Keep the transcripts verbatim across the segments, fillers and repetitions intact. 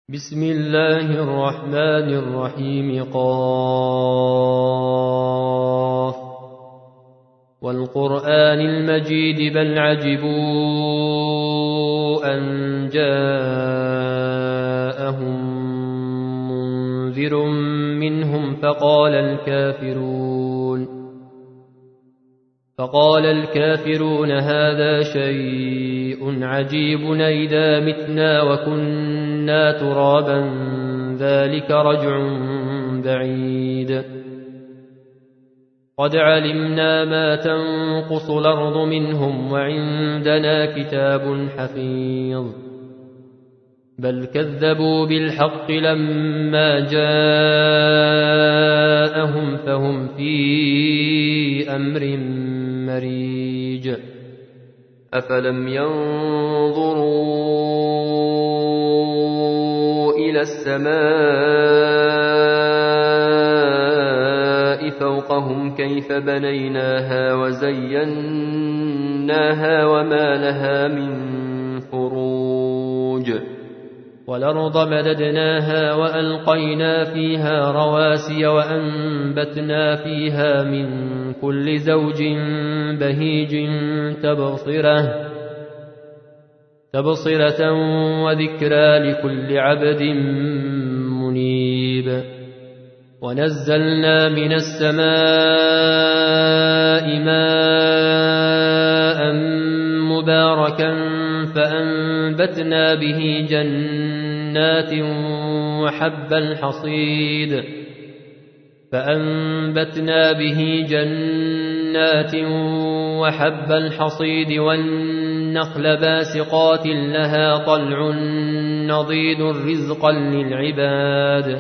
بسم الله الرحمن الرحيم. قاف والقرآن المجيد بل عجبوا أن جاءهم منذر منهم فقال الكافرون فقال الكافرون هذا شيء عجيب إذا متنا وكنا ترابا ذلك رجع بعيد قد علمنا ما تنقص الأرض منهم وعندنا كتاب حفيظ بل كذبوا بالحق لما جاءهم فهم في أمر مريج أفلم ينظروا إلى السماء فوقهم كيف بنيناها وزيناها وما لها من فروج والأرض مددناها وألقينا فيها رواسي وأنبتنا فيها من كل زوج بهيج تبصرة تبصرة وذكرى لكل عبد منيب ونزلنا من السماء ماء مباركا فأنبتنا به جنات وحب الحصيد فأنبتنا به جنات وحب الحصيد والنخل باسقات لها طلع نضيد رزقا للعباد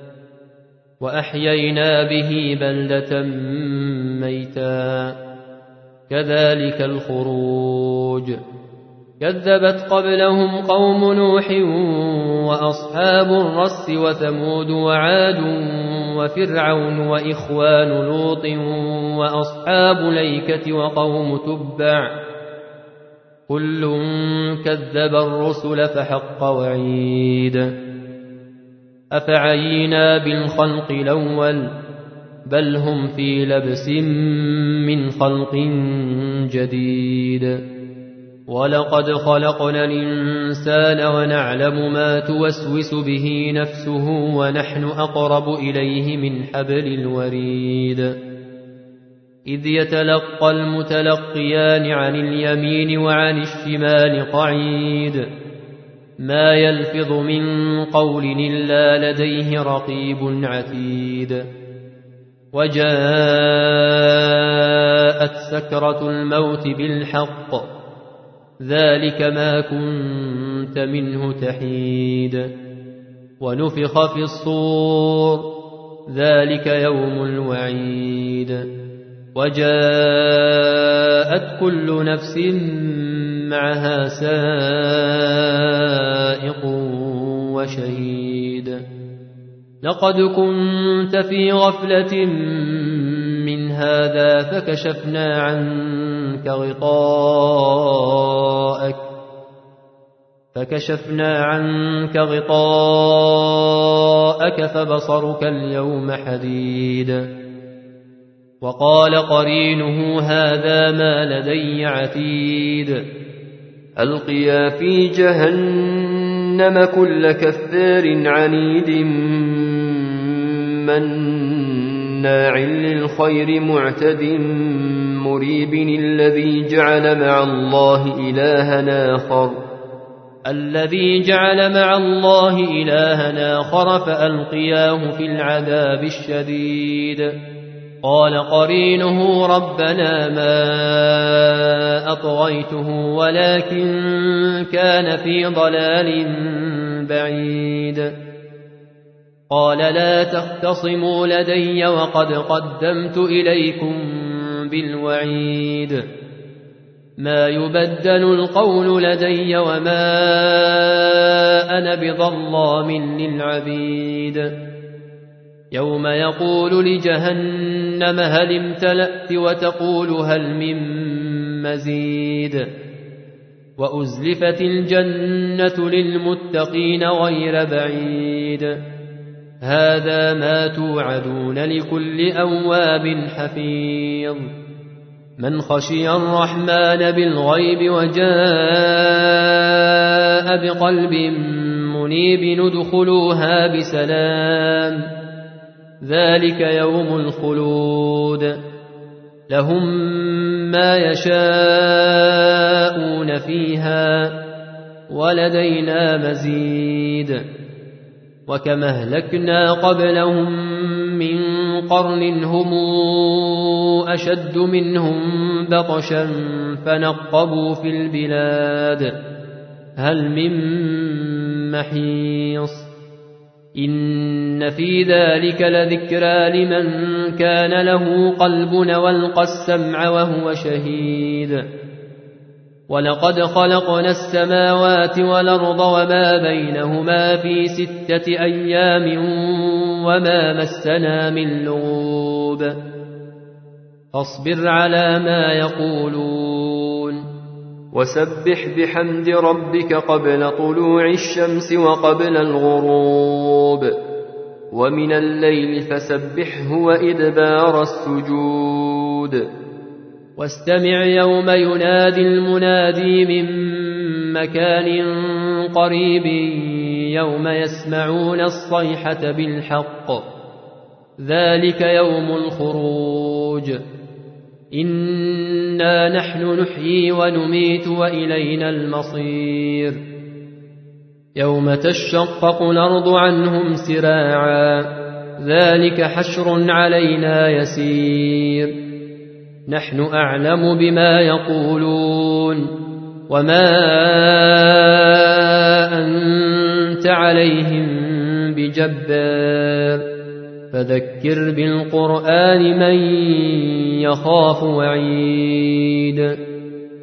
وأحيينا به بلدة ميتا كذلك الخروج كذبت قبلهم قوم نوح وأصحاب الرس وثمود وعاد وفرعون وإخوان لوط وأصحاب الأيكة وقوم تبع كل كذب الرسل فحق وعيد أفعينا بالخلق الأول بل هم في لبس من خلق جديد ولقد خلقنا الإنسان ونعلم ما توسوس به نفسه ونحن أقرب إليه من حبل الوريد إذ يتلقى المتلقيان عن اليمين وعن الشمال قعيد ما يلفظ من قول إلا لديه رقيب عتيد وجاءت سكرة الموت بالحق ذلك ما كنت منه تحيد ونفخ في الصور ذلك يوم الوعيد وجاءت كل نفس معها سائق وشهيد لقد كنت في غفلة من هذا فكشفنا عنك غطاءك فكشفنا عنك غطاءك فبصرك اليوم حديد وقال قرينه هذا ما لدي عتيد ألقيا في جهنم كل كفار عنيد مناع للخير معتد مريب الذي جعل مع الله إلها آخر الذي جعل مع الله إلها آخر فألقياه في العذاب الشديد قال قرينه ربنا ما أطغيته ولكن كان في ضلال بعيد قال لا تختصموا لدي وقد قدمت إليكم بالوعيد ما يبدل القول لدي وما أنا بظلام للعبيد يوم يقول لجهنم هل امتلأت وتقول هل من مزيد وأزلفت الجنة للمتقين غير بعيد هذا ما توعدون لكل أواب حفيظ من خشي الرحمن بالغيب وجاء بقلب منيب ندخلوها بسلام ذلك يوم الخلود لهم ما يشاءون فيها ولدينا مزيد وكم أهلكنا قبلهم من قرن هم أشد منهم بطشا فنقبوا في البلاد هل من محيص إن في ذلك لذكرى لمن كان له قلب والقى السمع وهو شهيد ولقد خلقنا السماوات والأرض وما بينهما في ستة أيام وما مسنا من لغوب فاصبر على ما يقولون وسبح بحمد ربك قبل طلوع الشمس وقبل الغروب ومن الليل فسبحه وإدبار السجود واستمع يوم ينادي المنادي من مكان قريب يوم يسمعون الصيحة بالحق ذلك يوم الخروج إنا نحن نحيي ونميت وإلينا المصير يوم تشقق الأرض عنهم سراعا ذلك حشر علينا يسير نحن أعلم بما يقولون وما أنت عليهم بجبار فذكر بالقرآن من يخاف وعيد